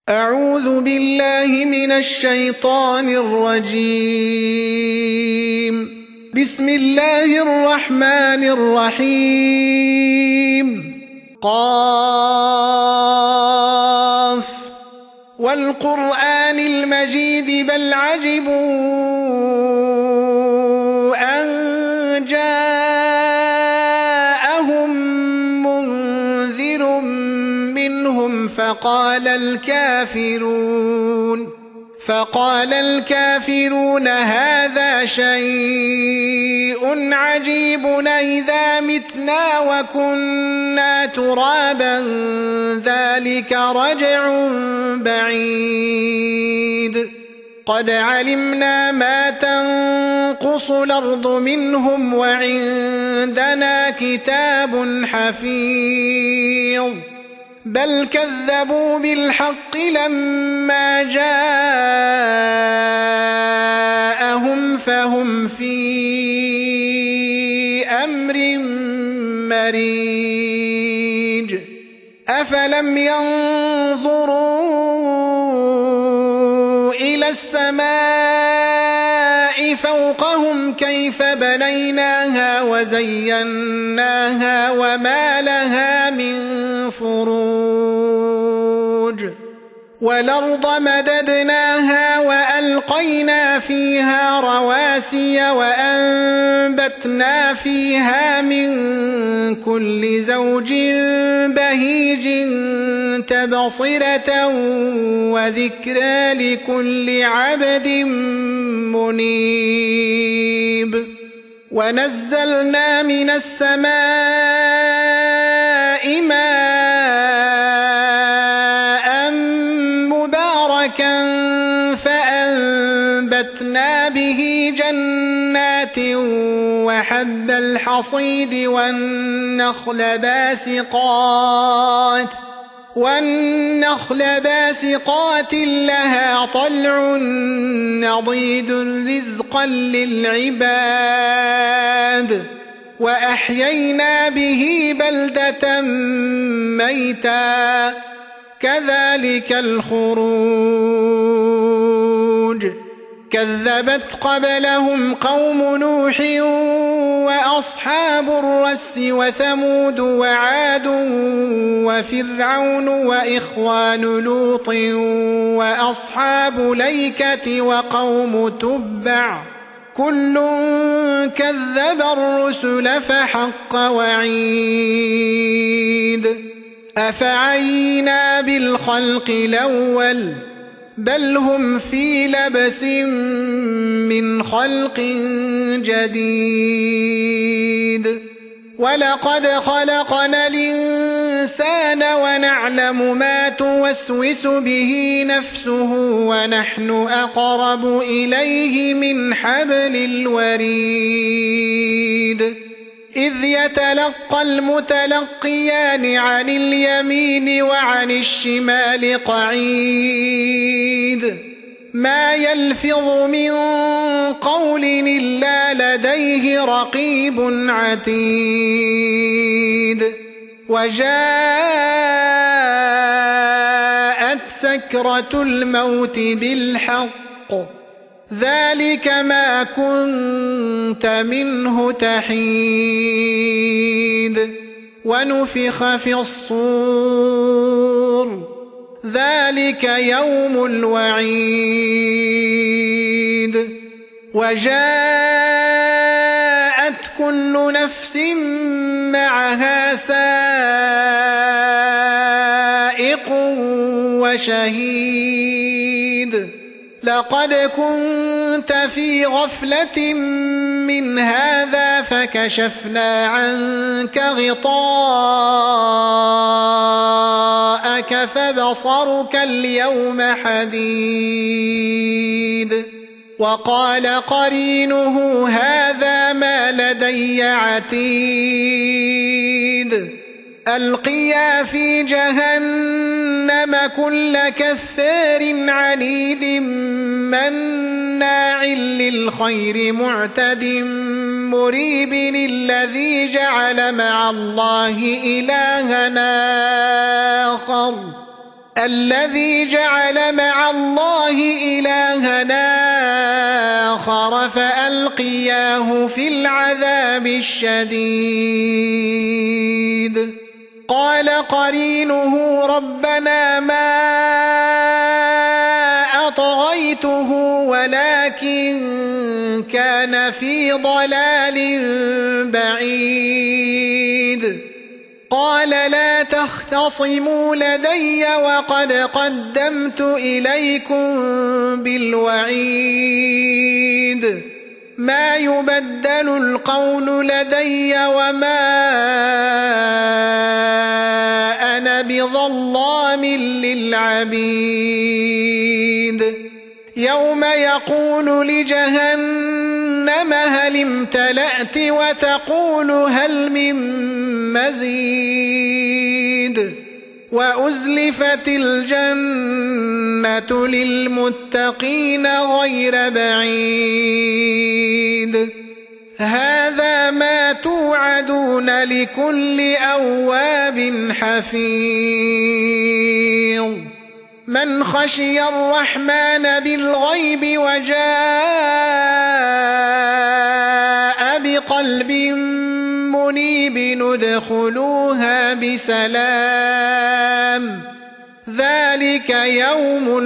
أعوذ بالله من الشيطان الرجيم. بسم الله الرحمن الرحيم. قاف والقرآن المجيد بل عجبوا أن جاءهم منذر منهم فقال الكافرون هذا شيء عجيب أإذا متنا وكنا ترابا ذلك رجع بعيد قد علمنا ما تنقص الأرض منهم وعندنا كتاب حفيظ بل كذبوا بالحق لما جاءهم فهم في أمر مريج أفلم ينظروا إلى السماء فوقهم كيف بنيناها وزيناها وما لها من فروج والأرض مددناها وألقينا فيها رواسي وأنبتنا فيها من كل زوج بهيج تبصرة وذكرى لكل عبد منيب ونزلنا من السماء ماء مباركا فأنبتنا به جنات وحب الحصيد والنخل باسقات لها طلع نضيد رزقا للعباد وأحيينا به بلدة ميتا كذلك الخروج كذبت قبلهم قوم نوح وأصحاب الرس وثمود وعاد وفرعون وإخوان لوط وأصحاب الأيكة وقوم تبع كل كذب الرسل فحق وعيد أفعينا بالخلق الأول بل هم في لبس من خلق جديد ولقد خلقنا الإنسان ونعلم ما توسوس به نفسه ونحن أقرب إليه من حبل الوريد إذ يتلقى المتلقيان عن اليمين وعن الشمال قعيد ما يلفظ من قول إلا لديه رقيب عتيد وجاءت سكرة الموت بالحق ذلك ما كنت منه تحيد ونفخ في الصور ذلك يوم الوعيد وجاءت كل نفس معها سائق وشهيد لقد كنت في غفلة من هذا فكشفنا عنك غطاءك فبصرك اليوم حديد وقال قرينه هذا ما لدي عتيد ألقيا في جهنم كل كفار عنيد مناع للخير معتد مريب الذي جعل مع الله إلهنا آخر الذي جعل مع الله إلهنا آخر فألقياه في العذاب الشديد قال قرينه ربنا ما أطغيته ولكن كان في ضلال بعيد قال لا تختصموا لدي وقد قدمت إليكم بالوعيد ما يبدل القول لدي وما أنا بظلام للعبيد يوم يقول لجهنم هل امتلأت وتقول هل من مزيد وأزلفت الجنة للمتقين غير بعيد هذا ما توعدون لكل أواب حفيظ من خشي الرحمن بالغيب وجاء بقلب منيب ندخلوها بسلام ذلك يوم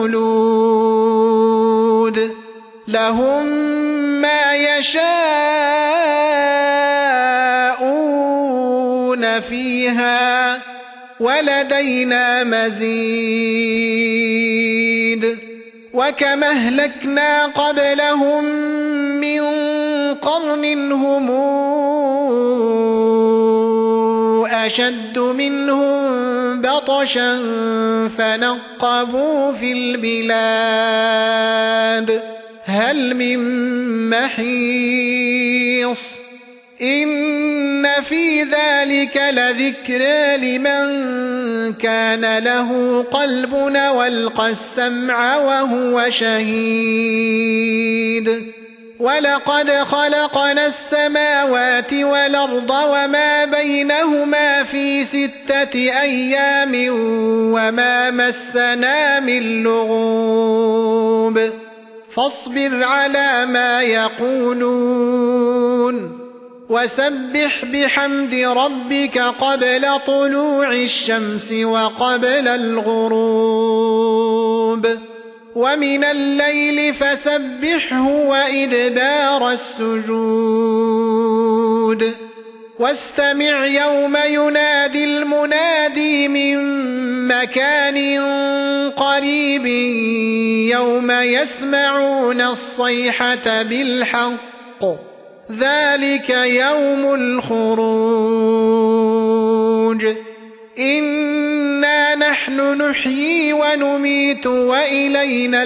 الخلود لهم ما يشاءون فيها ولدينا مزيد وكم أهلكنا قبلهم من قرن هم أشد منهم بطشا فنقبوا في البلاد هل من محيص إن في ذلك لذكرى لمن كان له قلب والقى السمع وهو شهيد ولقد خلقنا السماوات والأرض وما بينهما في 6 أيام وما مسنا من لغوب فاصبر على ما يقولون وسبح بحمد ربك قبل طلوع الشمس وقبل الغروب ومن الليل فسبحه وإدبار السجود واستمع يوم ينادي المنادي من مكان قريب يوم يسمعون الصيحة بالحق ذلك يوم الخروج إنا نحن نحيي ونميت وإلينا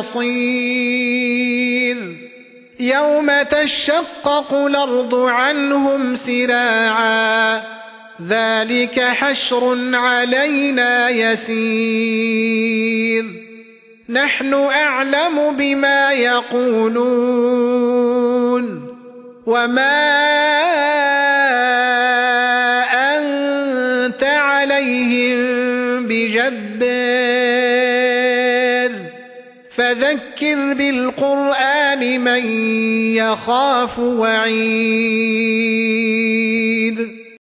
المصير يوم تشقق الأرض عنهم سراعا ذلك حشر علينا يسير نحن أعلم بما يقولون وما أنت عليهم بجبار فذكر بالقرآن من يخاف وعيد